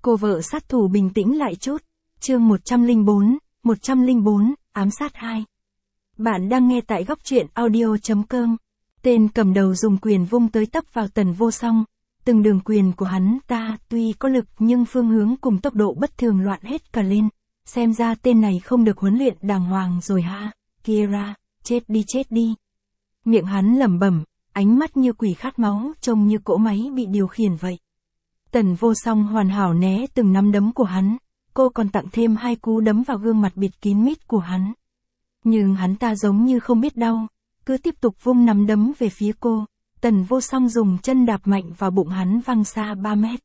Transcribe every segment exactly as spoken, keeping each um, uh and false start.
Cô vợ sát thủ bình tĩnh lại chút. Chương một trăm lẻ bốn, một trăm lẻ bốn, ám sát hai. Bạn đang nghe tại góc truyện audio chấm com. Tên cầm đầu dùng quyền vung tới tấp vào Tần Vô Song. Từng đường quyền của hắn ta tuy có lực nhưng phương hướng cùng tốc độ bất thường loạn hết cả lên. Xem ra tên này không được huấn luyện đàng hoàng rồi ha. Kira, chết đi chết đi. Miệng hắn lẩm bẩm, ánh mắt như quỷ khát máu, trông như cỗ máy bị điều khiển vậy. Tần Vô Song hoàn hảo né từng nắm đấm của hắn, cô còn tặng thêm hai cú đấm vào gương mặt bịt kín mít của hắn. Nhưng hắn ta giống như không biết đau, cứ tiếp tục vung nắm đấm về phía cô. Tần Vô Song dùng chân đạp mạnh vào bụng hắn văng xa ba mét.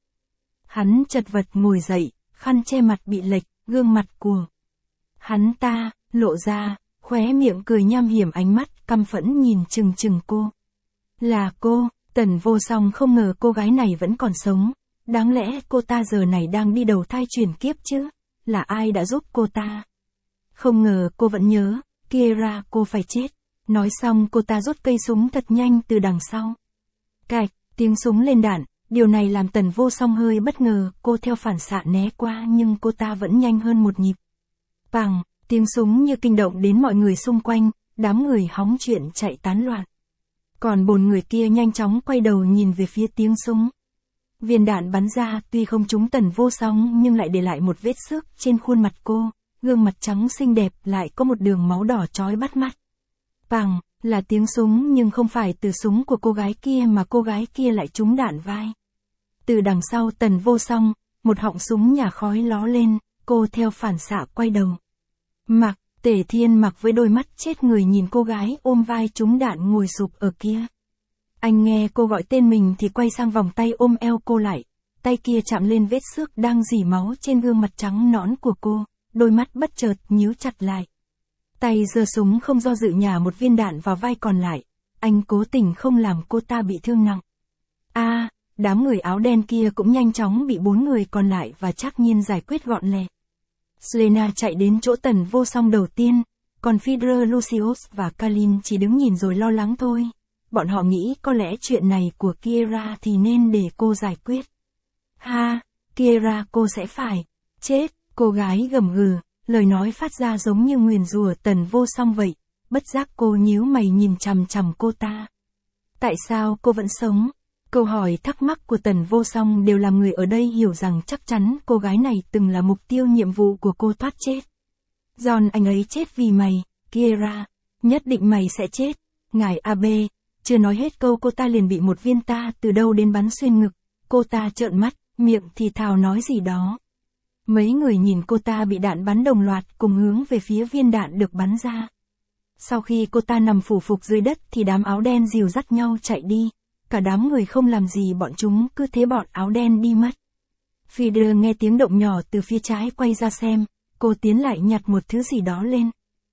Hắn chật vật ngồi dậy, khăn che mặt bị lệch, gương mặt của hắn ta lộ ra, khóe miệng cười nham hiểm, ánh mắt căm phẫn nhìn chừng chừng cô. Là cô. Tần Vô Song không ngờ cô gái này vẫn còn sống. Đáng lẽ cô ta giờ này đang đi đầu thai chuyển kiếp chứ. Là ai đã giúp cô ta? Không ngờ cô vẫn nhớ. Kira, cô phải chết. Nói xong cô ta rút cây súng thật nhanh từ đằng sau. Cạch, tiếng súng lên đạn. Điều này làm Tần Vô Song hơi bất ngờ. Cô theo phản xạ né qua nhưng cô ta vẫn nhanh hơn một nhịp. Pằng, tiếng súng như kinh động đến mọi người xung quanh. Đám người hóng chuyện chạy tán loạn. Còn bốn người kia nhanh chóng quay đầu nhìn về phía tiếng súng. Viên đạn bắn ra tuy không trúng Tần Vô Song nhưng lại để lại một vết xước trên khuôn mặt cô, gương mặt trắng xinh đẹp lại có một đường máu đỏ chói bắt mắt. Pằng, là tiếng súng nhưng không phải từ súng của cô gái kia mà cô gái kia lại trúng đạn vai. Từ đằng sau Tần Vô Song, một họng súng nhả khói ló lên, cô theo phản xạ quay đầu. Mặc, Tề Thiên Mặc với đôi mắt chết người nhìn cô gái ôm vai trúng đạn ngồi sụp ở kia. Anh nghe cô gọi tên mình thì quay sang vòng tay ôm eo cô lại. Tay kia chạm lên vết xước đang rỉ máu trên gương mặt trắng nõn của cô, đôi mắt bất chợt nhíu chặt lại. Tay giơ súng không do dự nhả một viên đạn vào vai còn lại. Anh cố tình không làm cô ta bị thương nặng. A, à, đám người áo đen kia cũng nhanh chóng bị bốn người còn lại và Trác Nhiên giải quyết gọn lẹ. Selena chạy đến chỗ Tần Vô Song đầu tiên, còn Fidel, Lucius và Kalin chỉ đứng nhìn rồi lo lắng thôi. Bọn họ nghĩ có lẽ chuyện này của Kira thì nên để cô giải quyết. Ha, Kira, cô sẽ phải chết. Cô gái gầm gừ, lời nói phát ra giống như nguyền rủa Tần Vô Song vậy. Bất giác cô nhíu mày nhìn chằm chằm cô ta. Tại sao cô vẫn sống? Câu hỏi thắc mắc của Tần Vô Song đều làm người ở đây hiểu rằng chắc chắn cô gái này từng là mục tiêu nhiệm vụ của cô thoát chết. John, anh ấy chết vì mày, Kira. Nhất định mày sẽ chết. Ngài a bê, chưa nói hết câu cô ta liền bị một viên ta từ đâu đến bắn xuyên ngực. Cô ta trợn mắt, miệng thì thào nói gì đó. Mấy người nhìn cô ta bị đạn bắn đồng loạt cùng hướng về phía viên đạn được bắn ra. Sau khi cô ta nằm phủ phục dưới đất thì đám áo đen dìu dắt nhau chạy đi. Cả đám người không làm gì bọn chúng cứ thế bọn áo đen đi mất. Fidel nghe tiếng động nhỏ từ phía trái quay ra xem, cô tiến lại nhặt một thứ gì đó lên.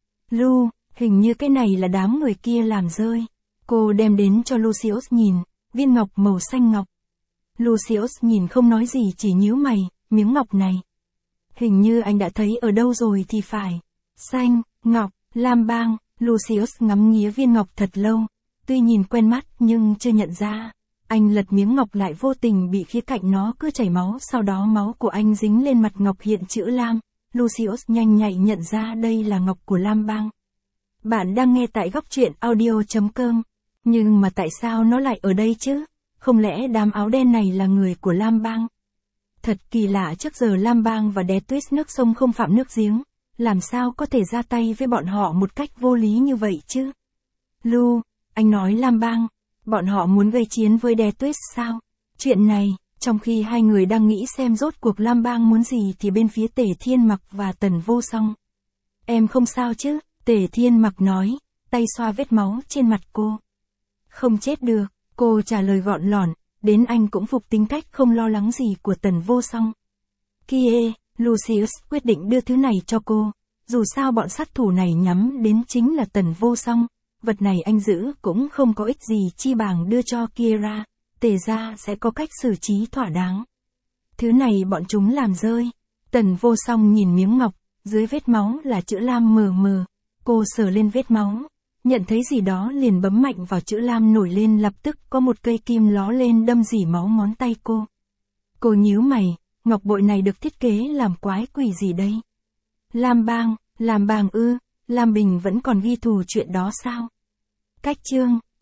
Lu, hình như cái này là đám người kia làm rơi. Cô đem đến cho Lucius nhìn, viên ngọc màu xanh ngọc. Lucius nhìn không nói gì chỉ nhíu mày, miếng ngọc này. Hình như anh đã thấy ở đâu rồi thì phải. Xanh, ngọc, lam bang, Lucius ngắm nghía viên ngọc thật lâu. Tuy nhìn quen mắt nhưng chưa nhận ra. Anh lật miếng ngọc lại vô tình bị khía cạnh nó cứ chảy máu, sau đó máu của anh dính lên mặt ngọc hiện chữ lam. Lucius nhanh nhạy nhận ra đây là ngọc của Lam Bang. Bạn đang nghe tại góc truyện audio chấm com. Nhưng mà tại sao nó lại ở đây chứ? Không lẽ đám áo đen này là người của Lam Bang? Thật kỳ lạ, trước giờ Lam Bang và Đế Tuyết nước sông không phạm nước giếng. Làm sao có thể ra tay với bọn họ một cách vô lý như vậy chứ? Lu, anh nói Lam Bang, bọn họ muốn gây chiến với Đế Tuyết sao? Chuyện này, trong khi hai người đang nghĩ xem rốt cuộc Lam Bang muốn gì thì bên phía Tề Thiên Mặc và Tần Vô Song. Em không sao chứ? Tề Thiên Mặc nói, tay xoa vết máu trên mặt cô. Không chết được, cô trả lời gọn lỏn, đến anh cũng phục tính cách không lo lắng gì của Tần Vô Song. Kia, Lucius quyết định đưa thứ này cho cô, dù sao bọn sát thủ này nhắm đến chính là Tần Vô Song, vật này anh giữ cũng không có ích gì chi bằng đưa cho Kira, Tề ra sẽ có cách xử trí thỏa đáng. Thứ này bọn chúng làm rơi. Tần Vô Song nhìn miếng ngọc, dưới vết máu là chữ lam mờ mờ, cô sờ lên vết máu. Nhận thấy gì đó liền bấm mạnh vào chữ lam nổi lên, lập tức có một cây kim ló lên đâm rỉ máu ngón tay cô. Cô nhíu mày, ngọc bội này được thiết kế làm quái quỷ gì đây? Lam bang, làm bàng ư, Lam Bình vẫn còn ghi thù chuyện đó sao? Cách chương